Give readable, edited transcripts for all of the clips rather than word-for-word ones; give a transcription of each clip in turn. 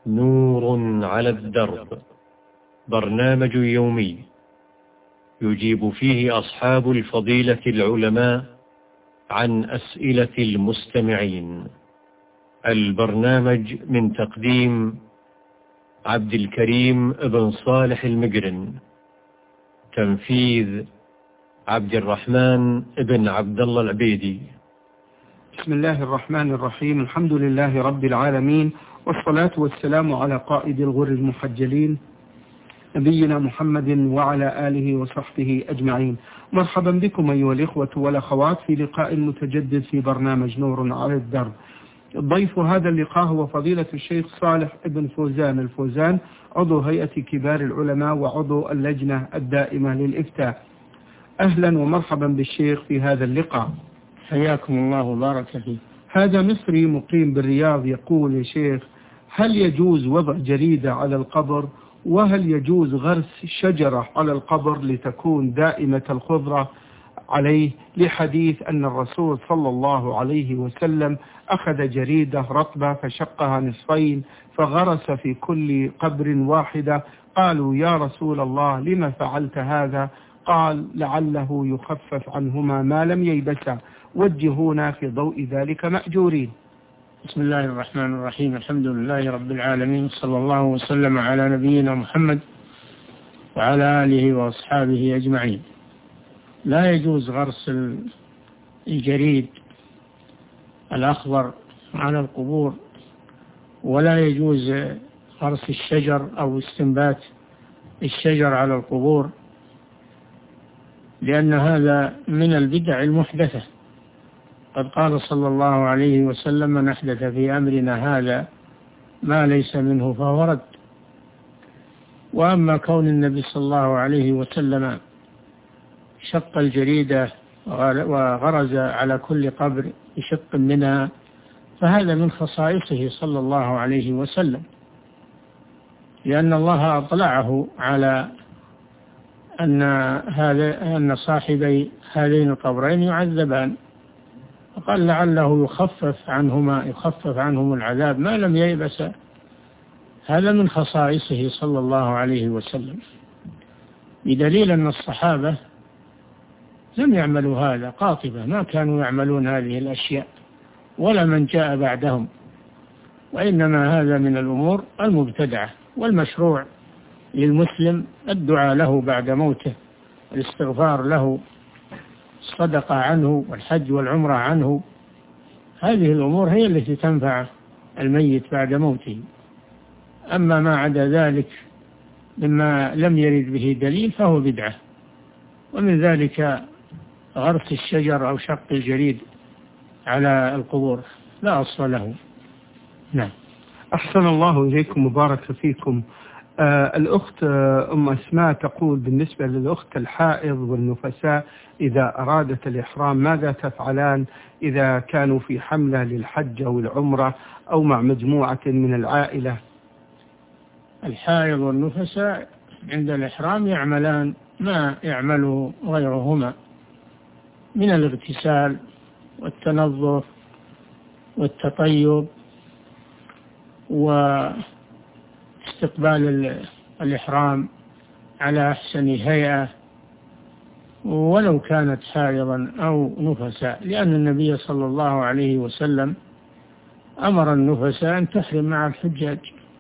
نور على الدرب، برنامج يومي يجيب فيه أصحاب الفضيلة العلماء عن أسئلة المستمعين. البرنامج من تقديم عبد الكريم بن صالح المقرن، تنفيذ عبد الرحمن بن عبد الله العبيدي. بسم الله الرحمن الرحيم. الحمد لله رب العالمين، والصلاة والسلام على قائد الغر المحجلين نبينا محمد وعلى آله وصحبه أجمعين. مرحبا بكم أيها الإخوة والأخوات في لقاء متجدد في برنامج نور على الدرب. ضيف هذا اللقاء هو فضيلة الشيخ صالح بن فوزان الفوزان، عضو هيئة كبار العلماء وعضو اللجنة الدائمة للإفتاء. أهلا ومرحبا بالشيخ في هذا اللقاء. حياكم الله وبارك فيك. هذا مصري مقيم بالرياض يقول: يا شيخ، هل يجوز وضع جريدة على القبر؟ وهل يجوز غرس شجرة على القبر لتكون دائمة الخضرة عليه، لحديث أن الرسول صلى الله عليه وسلم أخذ جريدة رطبة فشقها نصفين فغرس في كل قبر واحدة؟ قالوا: يا رسول الله، لما فعلت هذا؟ قال: لعله يخفف عنهما ما لم ييبسا. وجهونا في ضوء ذلك مأجورين. بسم الله الرحمن الرحيم. الحمد لله رب العالمين، صلى الله وسلم على نبينا محمد وعلى آله وأصحابه أجمعين. لا يجوز غرس الجريد الأخضر على القبور، ولا يجوز غرس الشجر أو استنبات الشجر على القبور، لأن هذا من البدع المحدثة. قد قال صلى الله عليه وسلم: من أحدث في أمرنا هذا ما ليس منه فهو رد. وأما كون النبي صلى الله عليه وسلم شق الجريدة وغرز على كل قبر بشق منها، فهذا من خصائصه صلى الله عليه وسلم، لأن الله أطلعه على أن صاحبي هذين القبرين يعذبان، فقال لعله يخفف عنهم العذاب ما لم ييبس. هذا من خصائصه صلى الله عليه وسلم، بدليل أن الصحابة لم يعملوا هذا قاطبة، ما كانوا يعملون هذه الأشياء ولا من جاء بعدهم، وإنما هذا من الأمور المبتدعة. والمشروع للمسلم الدعاء له بعد موته، الاستغفار له، الصدقة عنه، والحج والعمرة عنه. هذه الأمور هي التي تنفع الميت بعد موته. أما ما عدا ذلك مما لم يرد به دليل فهو بدعة. ومن ذلك غرس الشجر أو شق الجريد على القبور، لا أصل له. نعم. أحسن الله إليكم وبارك فيكم. الأخت أم أسماء تقول: بالنسبة للأخت الحائض والنفساء إذا أرادت الإحرام ماذا تفعلان إذا كانوا في حملة للحج أو العمرة أو مع مجموعة من العائلة؟ الحائض والنفساء عند الإحرام يعملان ما يعمله غيرهما من الاغتسال والتنظف والتطيب واستقبال الإحرام على أحسن هيئة، ولو كانت حائضا أو نفساء، لأن النبي صلى الله عليه وسلم أمر النفساء أن تحرم مع الحجاج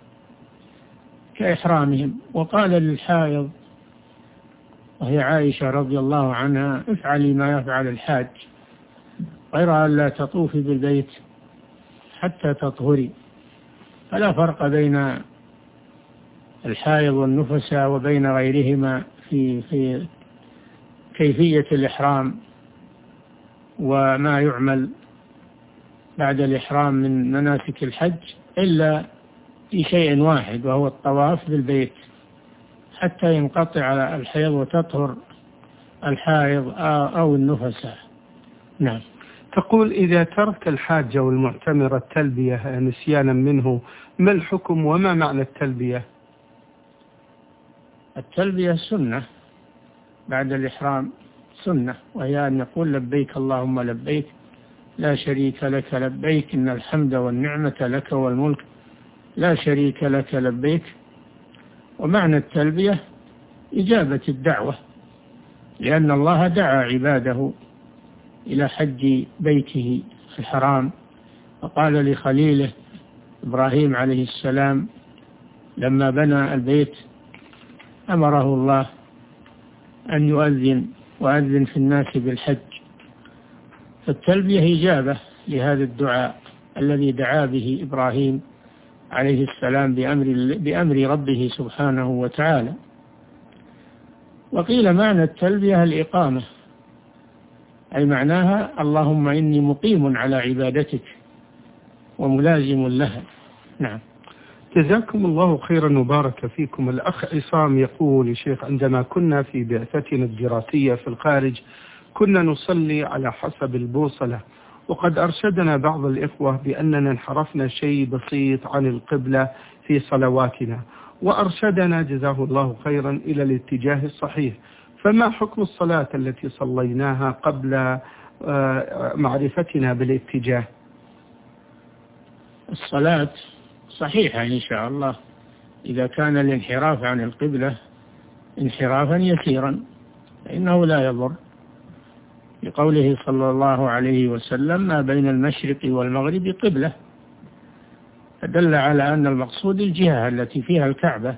كإحرامهم، وقال للحائض وهي عائشة رضي الله عنها: افعلي ما يفعل الحاج، غير أن لا تطوفي بالبيت حتى تطهري. فلا فرق بين الحائض والنفساء وبين غيرهما في كيفية الإحرام وما يعمل بعد الإحرام من مناسك الحج، إلا في شيء واحد، وهو الطواف بالبيت حتى ينقطع الحيض وتطهر الحائض أو النفساء. نعم. تقول: إذا ترك الحاج أو المعتمر التلبية نسيانا منه، ما الحكم وما معنى التلبية؟ التلبية سنة بعد الإحرام، سنة، وهي أن يقول: لبيك اللهم لبيك لا شريك لك لبيك إن الحمد والنعمة لك والملك لا شريك لك لبيك. ومعنى التلبية إجابة الدعوة، لأن الله دعا عباده إلى حج بيته الحرام، فقال لخليله إبراهيم عليه السلام لما بنى البيت أمره الله أن يؤذن وأذن في الناس بالحج. فالتلبية إجابة لهذا الدعاء الذي دعا به إبراهيم عليه السلام بأمر ربه سبحانه وتعالى. وقيل معنى التلبية الإقامة، أي معناها اللهم إني مقيم على عبادتك وملازم لها. نعم. جزاكم الله خيرا وبارك فيكم. الأخ عصام يقول: يا شيخ، عندما كنا في بعثتنا الدراسية في الخارج كنا نصلي على حسب البوصلة، وقد أرشدنا بعض الإخوة بأننا انحرفنا شيء بسيط عن القبلة في صلواتنا، وأرشدنا جزاه الله خيرا إلى الاتجاه الصحيح، فما حكم الصلاة التي صليناها قبل معرفتنا بالاتجاه؟ الصلاة صحيحة إن شاء الله إذا كان الانحراف عن القبلة انحرافا يسيرا فإنه لا يضر، لقوله صلى الله عليه وسلم ما بين المشرق والمغرب قبلة، فدل على أن المقصود الجهة التي فيها الكعبة.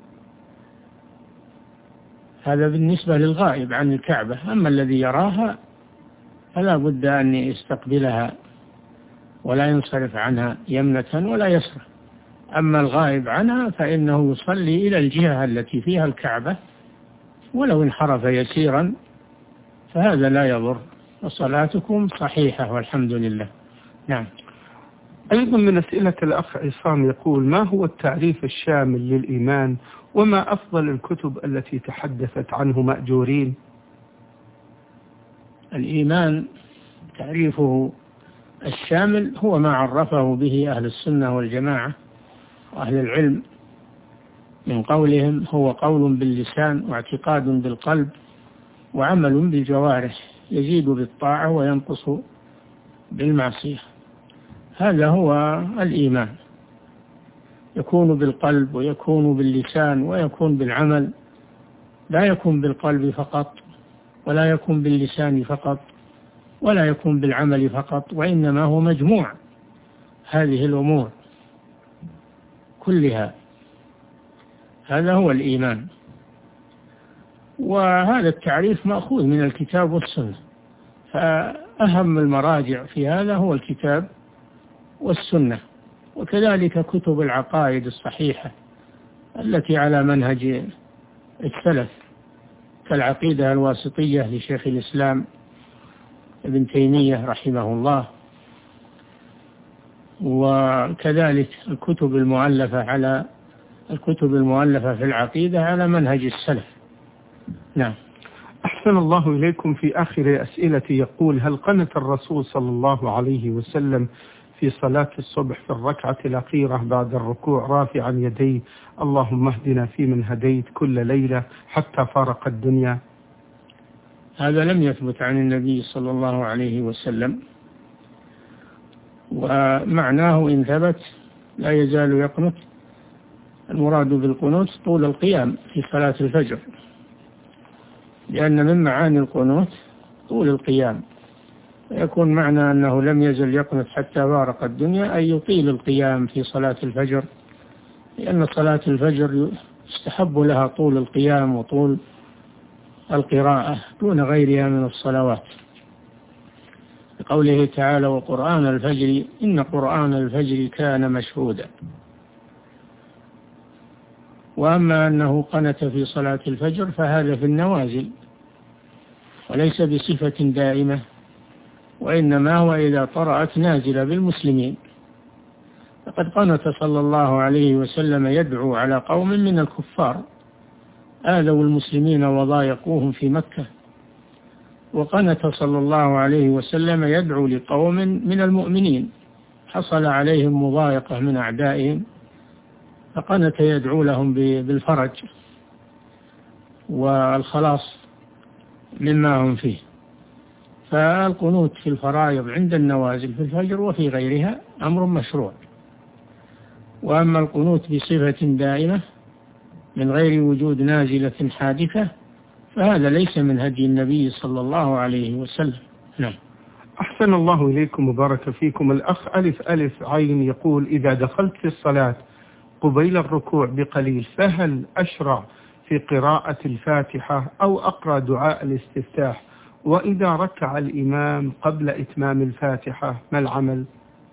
هذا بالنسبة للغائب عن الكعبة، أما الذي يراها فلا بد أن يستقبلها ولا ينصرف عنها يمنة ولا يسرى. أما الغائب عنها فإنه يصلي إلى الجهة التي فيها الكعبة ولو انحرف يسيرا فهذا لا يضر، وصلاتكم صحيحة والحمد لله. نعم. أيضا من أسئلة الأخ عصام يقول: ما هو التعريف الشامل للإيمان، وما أفضل الكتب التي تحدثت عنه مأجورين؟ الإيمان تعريفه الشامل هو ما عرفه به أهل السنة والجماعة وأهل العلم من قولهم: هو قول باللسان واعتقاد بالقلب وعمل بالجوارح، يزيد بالطاعة وينقص بالمعصية. هذا هو الإيمان، يكون بالقلب ويكون باللسان ويكون بالعمل، لا يكون بالقلب فقط ولا يكون باللسان فقط ولا يكون بالعمل فقط، وإنما هو مجموع هذه الأمور كلها. هذا هو الإيمان، وهذا التعريف مأخوذ من الكتاب والسنة، فأهم المراجع في هذا هو الكتاب والسنة، وكذلك كتب العقائد الصحيحة التي على منهج السلف كالعقيدة الواسطية لشيخ الإسلام ابن تيمية رحمه الله، وكذلك الكتب المؤلفة في العقيدة على منهج السلف. نعم. أحسن الله إليكم. في آخر أسئلتي يقول: هل قنت الرسول صلى الله عليه وسلم في صلاة الصبح في الركعة الأخيرة بعد الركوع رافعا يديه اللهم اهدنا فيمن هديت كل ليلة حتى فارق الدنيا؟ هذا لم يثبت عن النبي صلى الله عليه وسلم، ومعناه إن ثبت لا يزال يقنت. المراد بالقنوت طول القيام في صلاة الفجر، لأن من معاني القنوت طول القيام، يكون معنى أنه لم يزل يقنت حتى فارق الدنيا أي يطيل القيام في صلاة الفجر، لأن صلاة الفجر يستحب لها طول القيام وطول القراءة دون غيرها من الصلوات، لقوله تعالى: وقرآن الفجر إن قرآن الفجر كان مشهودا. وأما أنه قنت في صلاة الفجر فهذا في النوازل وليس بصفة دائمة، وإنما هو إذا طرأت نازلة بالمسلمين. فقد قنت صلى الله عليه وسلم يدعو على قوم من الكفار آذوا المسلمين وضايقوهم في مكة، وقنت صلى الله عليه وسلم يدعو لقوم من المؤمنين حصل عليهم مضايقة من أعدائهم، فقنت يدعو لهم بالفرج والخلاص مما هم فيه. فالقنوت في الفرائض عند النوازل في الفجر وفي غيرها أمر مشروع. وأما القنوت بصفة دائمة من غير وجود نازلة حادثة فهذا ليس من هدي النبي صلى الله عليه وسلم. نعم. أحسن الله إليكم وبارك فيكم. الأخ ألف ألف عين يقول: إذا دخلت في الصلاة قبيل الركوع بقليل فهل أشرع في قراءة الفاتحة أو أقرأ دعاء الاستفتاح؟ وإذا ركع الإمام قبل إتمام الفاتحة ما العمل؟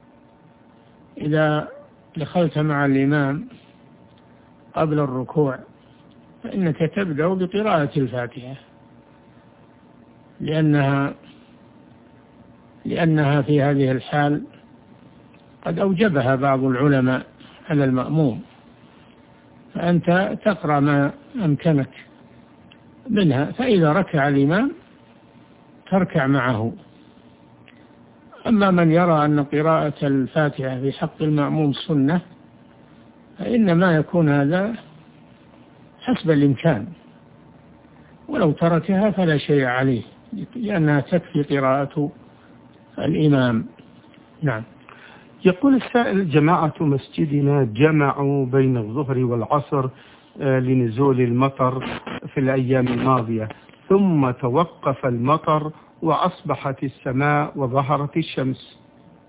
إذا دخلت مع الإمام قبل الركوع فإنك تبدأ بقراءة الفاتحة لأنها في هذه الحال قد أوجبها بعض العلماء على المأموم، فأنت تقرأ ما أمكنك منها، فإذا ركع الإمام تركع معه. أما من يرى أن قراءة الفاتحة في حق المأموم سنة فإنما يكون هذا حسب الإمكان، ولو تركها فلا شيء عليه لأنها تكفي قراءة الإمام. نعم. يقول السائل: جماعة مسجدنا جمعوا بين الظهر والعصر لنزول المطر في الأيام الماضية، ثم توقف المطر وأصبحت السماء وظهرت الشمس.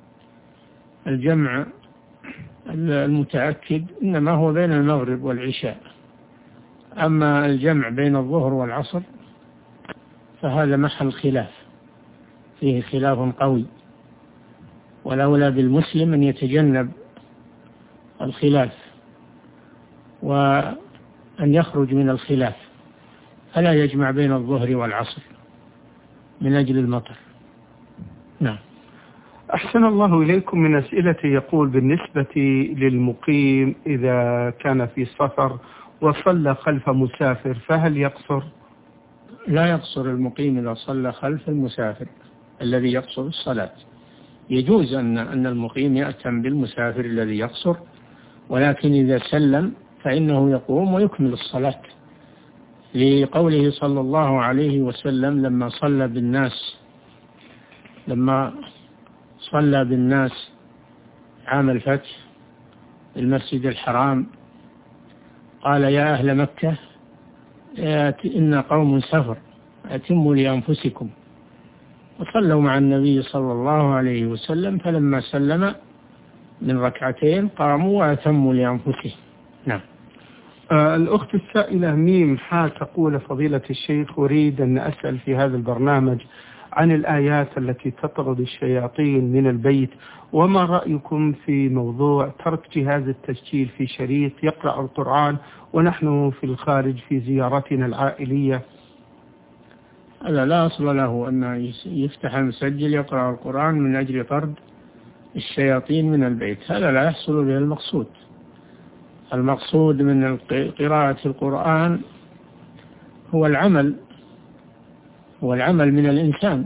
الجمع المتأكد إنما هو بين المغرب والعشاء، أما الجمع بين الظهر والعصر فهذا محل خلاف، فيه خلاف قوي، والأولى بالمسلم أن يتجنب الخلاف وأن يخرج من الخلاف، فلا يجمع بين الظهر والعصر من أجل المطر. نعم. أحسن الله إليكم. من أسئلتي يقول: بالنسبة للمقيم إذا كان في سفر وصلى خلف مسافر فهل يقصر؟ لا يقصر المقيم إذا صلى خلف المسافر الذي يقصر الصلاة. يجوز أن المقيم يأتم بالمسافر الذي يقصر، ولكن إذا سلم فإنه يقوم ويكمل الصلاة، لقوله صلى الله عليه وسلم لما صلى بالناس عام الفتح المسجد الحرام قال: يا أهل مكة إن قوم سفر أتموا لأنفسكم، وصلوا مع النبي صلى الله عليه وسلم، فلما سلم من ركعتين قاموا وأتموا لأنفسهم. نعم. الأخت السائلة ميم حا تقول: فضيلة الشيخ، أريد أن أسأل في هذا البرنامج عن الآيات التي تطرد الشياطين من البيت، وما رأيكم في موضوع ترك جهاز التسجيل في شريط يقرأ القرآن ونحن في الخارج في زيارتنا العائلية؟ هذا لا أصل له أن يفتح المسجل يقرأ القرآن من أجل طرد الشياطين من البيت، هذا لا يحصل به المقصود. المقصود من قراءة القرآن هو العمل من الإنسان،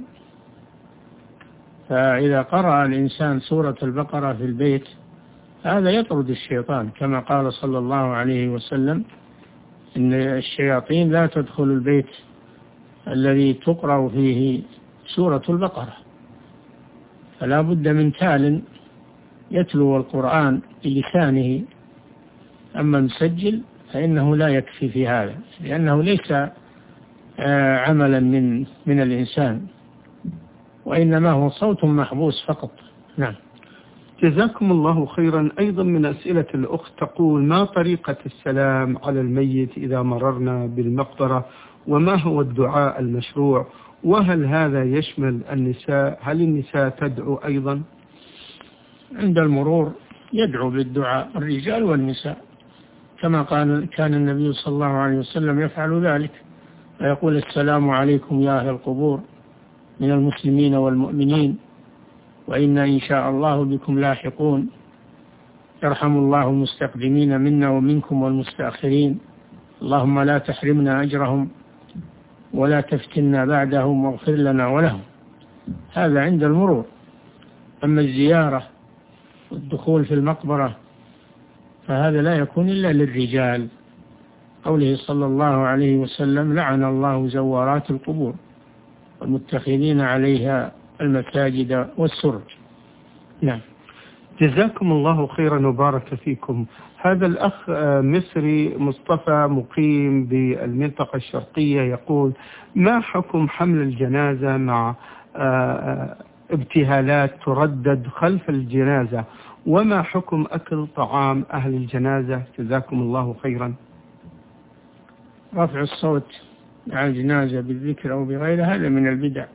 فإذا قرأ الإنسان سورة البقرة في البيت هذا يطرد الشيطان، كما قال صلى الله عليه وسلم: إن الشياطين لا تدخل البيت الذي تقرأ فيه سورة البقرة. فلا بد من تال يتلو القرآن بلسانه، أما مسجل فإنه لا يكفي في هذا، لأنه ليس عملا من الإنسان، وإنما هو صوت محبوس فقط. نعم. جزاكم الله خيرا. أيضا من أسئلة الأخت تقول: ما طريقة السلام على الميت إذا مررنا بالمقبرة، وما هو الدعاء المشروع، وهل هذا يشمل النساء؟ هل النساء تدعو أيضا؟ عند المرور يدعو بالدعاء الرجال والنساء، كما كان النبي صلى الله عليه وسلم يفعل ذلك، ويقول: السلام عليكم يا أهل القبور من المسلمين والمؤمنين، وإنا إن شاء الله بكم لاحقون، يرحم الله المستقدمين منا ومنكم والمستأخرين، اللهم لا تحرمنا أجرهم ولا تفتنا بعدهم واغفر لنا ولهم. هذا عند المرور. أما الزيارة والدخول في المقبرة فهذا لا يكون إلا للرجال، قوله صلى الله عليه وسلم: لعن الله زوارات القبور والمتخذين عليها المساجد والسرج. نعم. جزاكم الله خيرا وبارك فيكم. هذا الأخ مصري مصطفى مقيم بالمنطقة الشرقية يقول: ما حكم حمل الجنازة مع ابتهالات تردد خلف الجنازة، وما حكم أكل طعام أهل الجنازة؟ جزاكم الله خيرا. رفع الصوت مع الجنازة بالذكر أو بغيره هذا من البدع،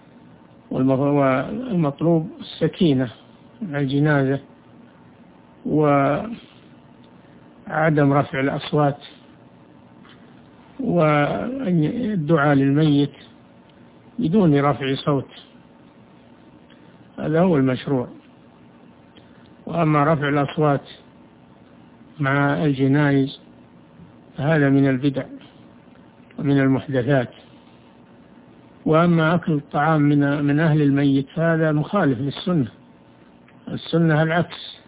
والمطلوب السكينة مع الجنازة وعدم رفع الأصوات والدعاء للميت بدون رفع صوت، هذا هو المشروع. وأما رفع الأصوات مع الجنائز هذا من البدع ومن المحدثات. وأما أكل الطعام من أهل الميت هذا مخالف للسنة. السنة العكس،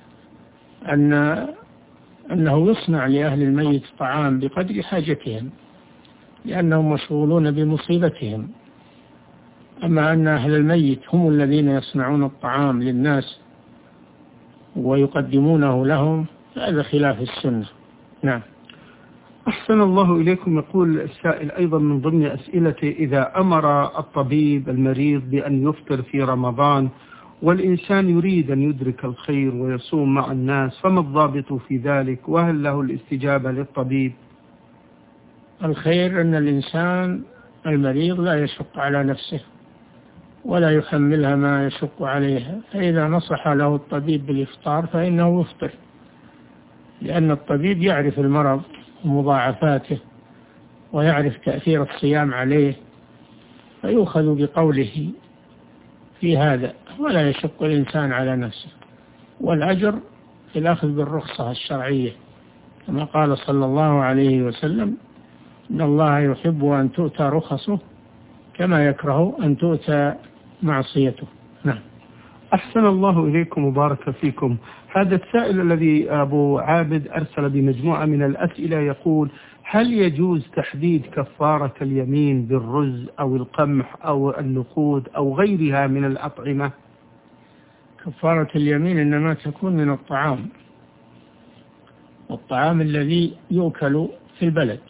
أنه يصنع لأهل الميت طعام بقدر حاجتهم لأنهم مشغولون بمصيبتهم. أما أن أهل الميت هم الذين يصنعون الطعام للناس ويقدمونه لهم هذا خلاف السنة. نعم. أحسن الله إليكم. يقول السائل أيضا من ضمن أسئلته: إذا أمر الطبيب المريض بأن يفطر في رمضان والإنسان يريد أن يدرك الخير ويصوم مع الناس، فما الضابط في ذلك؟ وهل له الاستجابة للطبيب؟ الخير أن الإنسان المريض لا يشق على نفسه ولا يحملها ما يشق عليها، فإذا نصح له الطبيب بالإفطار فإنه يفطر، لأن الطبيب يعرف المرض ومضاعفاته ويعرف تأثير الصيام عليه، فيؤخذ بقوله في هذا ولا يشق الإنسان على نفسه، والأجر في الأخذ بالرخصة الشرعية كما قال صلى الله عليه وسلم: إن الله يحب أن تؤتى رخصه كما يكره أن تؤتى معصيته. نعم. أحسن الله إليكم وبارك فيكم. هذا السائل الذي أبو عابد أرسل بمجموعة من الأسئلة يقول: هل يجوز تحديد كفارة اليمين بالرز أو القمح أو النقود أو غيرها من الأطعمة؟ كفارة اليمين إنما تكون من الطعام، والطعام الذي يؤكل في البلد،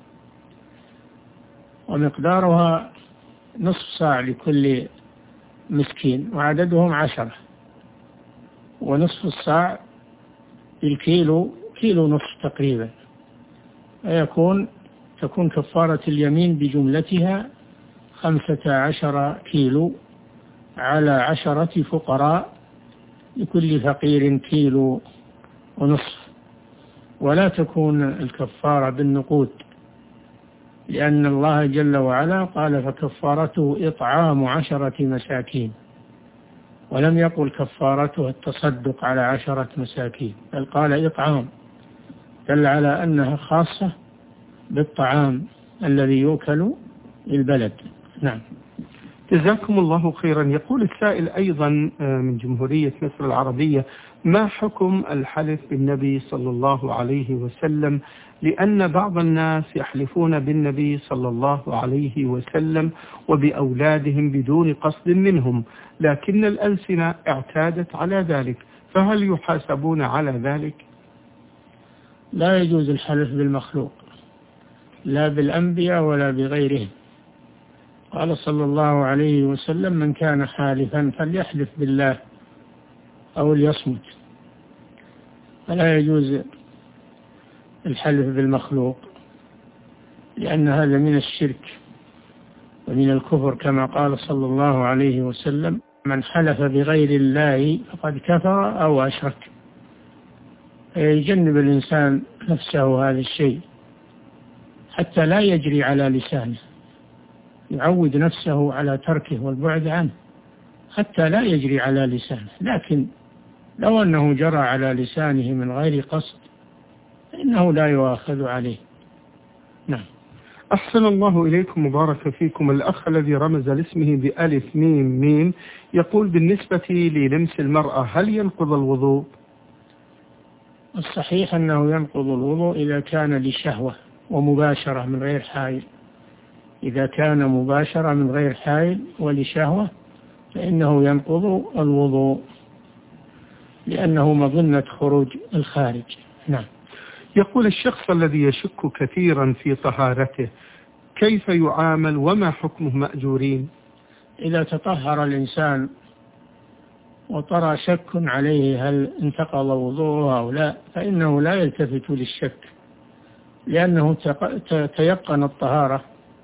ومقدارها نصف صاع لكل مسكين، وعددهم 10، ونصف الصاع بالكيلو، كيلو نصف تقريبا، تكون كفارة اليمين بجملتها 15 كيلو على 10 فقراء، لكل فقير كيلو ونصف. ولا تكون الكفارة بالنقود، لأن الله جل وعلا قال: فكفارته إطعام 10 مساكين، ولم يقل كفارته التصدق على 10 مساكين، بل قال إطعام، دل على أنها خاصة بالطعام الذي يؤكل للبلد. نعم. جزاكم الله خيرا. يقول السائل أيضا من جمهورية مصر العربية: ما حكم الحلف بالنبي صلى الله عليه وسلم؟ لأن بعض الناس يحلفون بالنبي صلى الله عليه وسلم وبأولادهم بدون قصد منهم، لكن الألسنة اعتادت على ذلك، فهل يحاسبون على ذلك؟ لا يجوز الحلف بالمخلوق، لا بالأنبياء ولا بغيرهم. قال صلى الله عليه وسلم: من كان حالفا فليحلف بالله أو ليصمت. فلا يجوز الحلف بالمخلوق، لأن هذا من الشرك ومن الكفر، كما قال صلى الله عليه وسلم: من حلف بغير الله فقد كفر أو أشرك. يجنب الإنسان نفسه هذا الشيء حتى لا يجري على لسانه، يعود نفسه على تركه والبعد عنه حتى لا يجري على لسانه. لكن لو أنه جرى على لسانه من غير قصد فإنه لا يؤاخذ عليه. نعم. أحسن الله إليكم مبارك فيكم. الأخ الذي رمز لاسمه بألف ميم ميم يقول: بالنسبة للمس المرأة هل ينقض الوضوء؟ الصحيح أنه ينقض الوضوء إذا كان لشهوة ومباشرة من غير حائل. إذا كان مباشرة من غير حائل ولشهوة فإنه ينقض الوضوء. لأنه مظنة خروج الخارج. نعم. يقول الشخص الذي يشك كثيرا في طهارته كيف يعامل وما حكمه مأجورين؟ إذا تطهر الإنسان وطرى شك عليه هل انتقض وضوءه أو لا، فإنه لا يلتفت للشك، لأنه تيقن الطهارة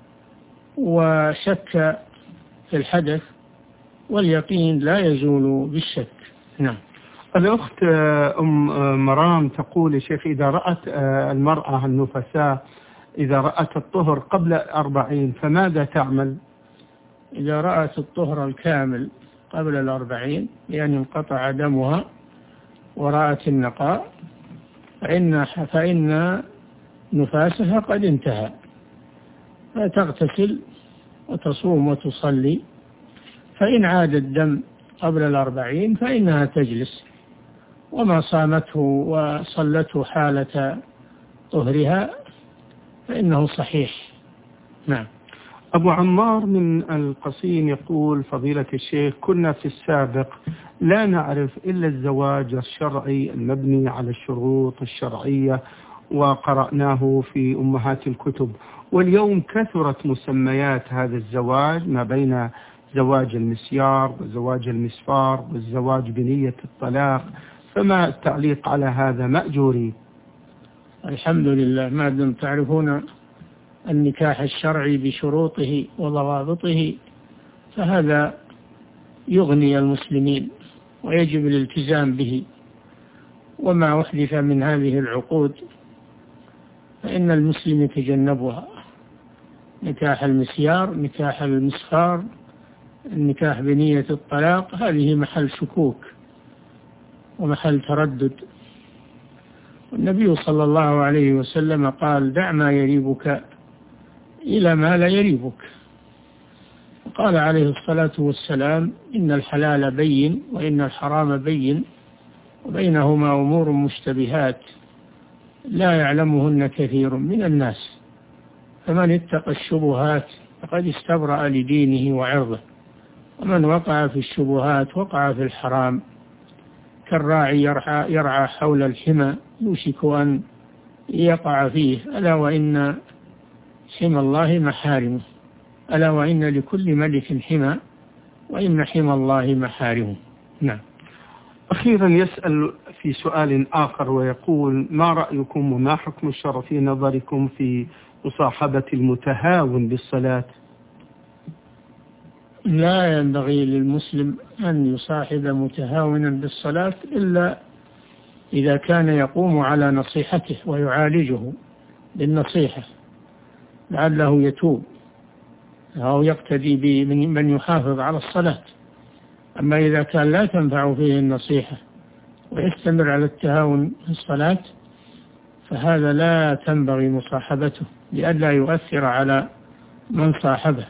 وشك في الحدث، واليقين لا يزول بالشك. نعم. الأخت أم مرام تقول يا شيخ إذا رأت المرأة النفساء إذا رأت الطهر قبل 40 فماذا تعمل؟ إذا رأت الطهر الكامل قبل 40 يعني انقطع دمها ورأت النقاء فإن نفاسها قد انتهى، فتغتسل وتصوم وتصلي. فإن عاد الدم قبل 40 فإنها تجلس، وما صامته وصلته حالة طهرها فإنه صحيح. نعم. أبو عمار من القصيم يقول فضيلة الشيخ كنا في السابق لا نعرف إلا الزواج الشرعي المبني على الشروط الشرعية وقرأناه في أمهات الكتب، واليوم كثرت مسميات هذا الزواج ما بين زواج المسيار وزواج المسفار والزواج بنية الطلاق، فما التعليق على هذا مأجوري؟ الحمد لله، ما دم تعرفون النكاح الشرعي بشروطه وضوابطه فهذا يغني المسلمين ويجب الالتزام به. وما أحدث من هذه العقود فإن المسلم يتجنبها، نكاح المسيار، نكاح المسفار، النكاح بنية الطلاق، هذه محل شكوك ومحل تردد. والنبي صلى الله عليه وسلم قال دع ما يريبك إلى ما لا يريبك. وقال عليه الصلاة والسلام إن الحلال بين وإن الحرام بين وبينهما أمور مشتبهات لا يعلمهن كثير من الناس، فمن اتقى الشبهات فقد استبرأ لدينه وعرضه، ومن وقع في الشبهات وقع في الحرام. كالراعي يرعى حول الحمى يوشك أن يقع فيه. ألا وإن حمى الله محارمه، ألا وإن لكل ملك حمى وإن حمى الله محارمه. نعم. أخيرا يسأل في سؤال آخر ويقول ما رأيكم وما حكم الشرع في نظركم في مصاحبة المتهاون بالصلاة؟ لا ينبغي للمسلم أن يصاحب متهاونا بالصلاة إلا إذا كان يقوم على نصيحته ويعالجه بالنصيحة لعله يتوب أو يقتدي بمن يحافظ على الصلاة. أما إذا كان لا تنفع فيه النصيحة ويستمر على التهاون في الصلاة فهذا لا تنبغي مصاحبته لئلا يؤثر على من صاحبه.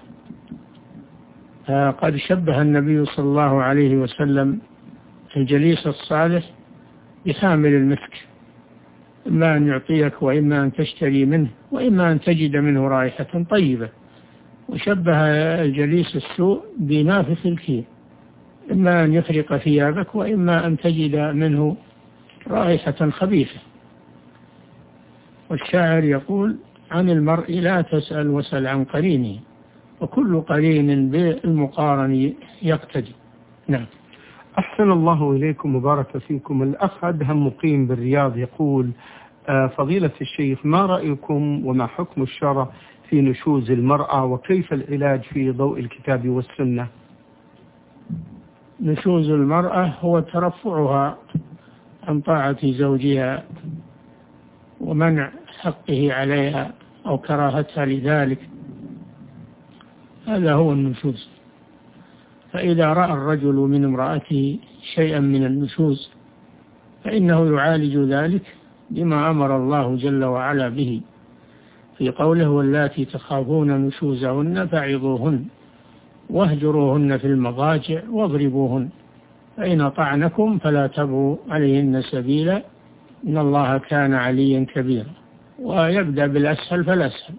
قد شبه النبي صلى الله عليه وسلم الجليس الصالح بحامل المسك، إما أن يعطيك وإما أن تشتري منه وإما أن تجد منه رائحة طيبة. وشبه الجليس السوء بنافخ الكير، إما أن يحرق ثيابك وإما أن تجد منه رائحة خبيثة. والشاعر يقول عن المرء لا تسأل وسل عن قرينه وكل قرين بالمقارن يقتدي. نعم. أحسن الله إليكم وبارك فيكم. الأخ أدهم مقيم بالرياض يقول فضيلة الشيخ ما رأيكم وما حكم الشرع في نشوز المرأة وكيف العلاج في ضوء الكتاب والسنة؟ نشوز المرأة هو ترفعها عن طاعة زوجها ومنع حقه عليها أو كراهتها لذلك، هذا هو النشوز. فإذا رأى الرجل من امرأته شيئا من النشوز فإنه يعالج ذلك بما أمر الله جل وعلا به في قوله واللاتي تخافون نشوزهن فعظوهن واهجروهن في المضاجع واضربوهن فإن طعنكم فلا تبغوا عليهن سبيلا إن الله كان عليا كبيرا. ويبدأ بالأسهل فالأسهل.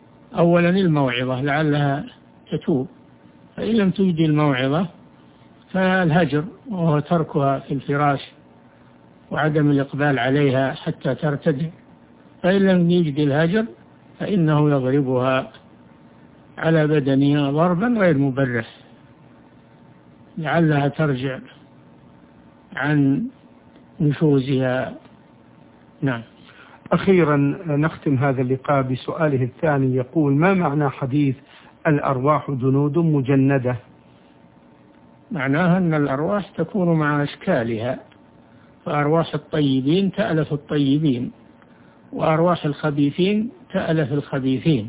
أولا الموعظة لعلها تتوب، فإن لم تجدي الموعظة فالهجر وهو تركها في الفراش وعدم الإقبال عليها حتى ترتدع، فإن لم يجد الهجر فإنه يضربها على بدنها ضربا غير مبرح لعلها ترجع عن نشوزها. نعم. أخيرا نختم هذا اللقاء بسؤاله الثاني، يقول: ما معنى حديث الأرواح جنود مجندة؟ معناها أن الأرواح تكون مع أشكالها، فأرواح الطيبين تألف الطيبين، وأرواح الخبيثين تألف الخبيثين،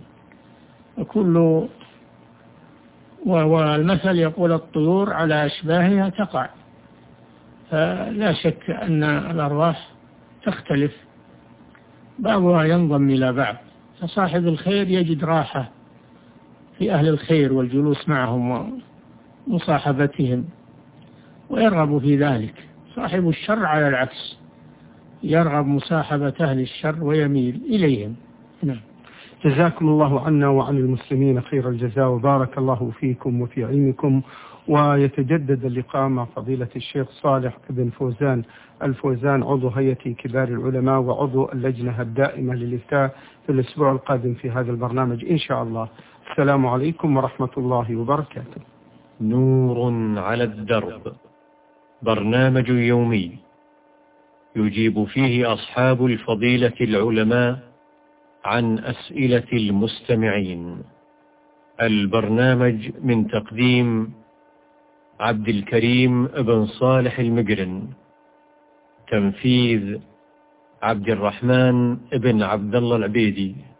والمثل يقول: الطيور على أشباهها تقع. فلا شك أن الأرواح تختلف، بعضها ينضم إلى بعض، فصاحب الخير يجد راحة في أهل الخير والجلوس معهم ومصاحبتهم ويرغب في ذلك. صاحب الشر على العكس يرغب مصاحبة أهل الشر ويميل إليهم. نعم. جزاكم الله عنا وعن المسلمين خير الجزاء، وبارك الله فيكم وفي علمكم. ويتجدد اللقاء مع فضيلة الشيخ صالح بن فوزان الفوزان، عضو هيئة كبار العلماء وعضو اللجنة الدائمة للإفتاء، في الأسبوع القادم في هذا البرنامج إن شاء الله. السلام عليكم ورحمة الله وبركاته. نور على الدرب، برنامج يومي يجيب فيه أصحاب الفضيلة العلماء عن أسئلة المستمعين. البرنامج من تقديم عبد الكريم بن صالح المقرن، تنفيذ عبد الرحمن بن عبد الله العبيدي.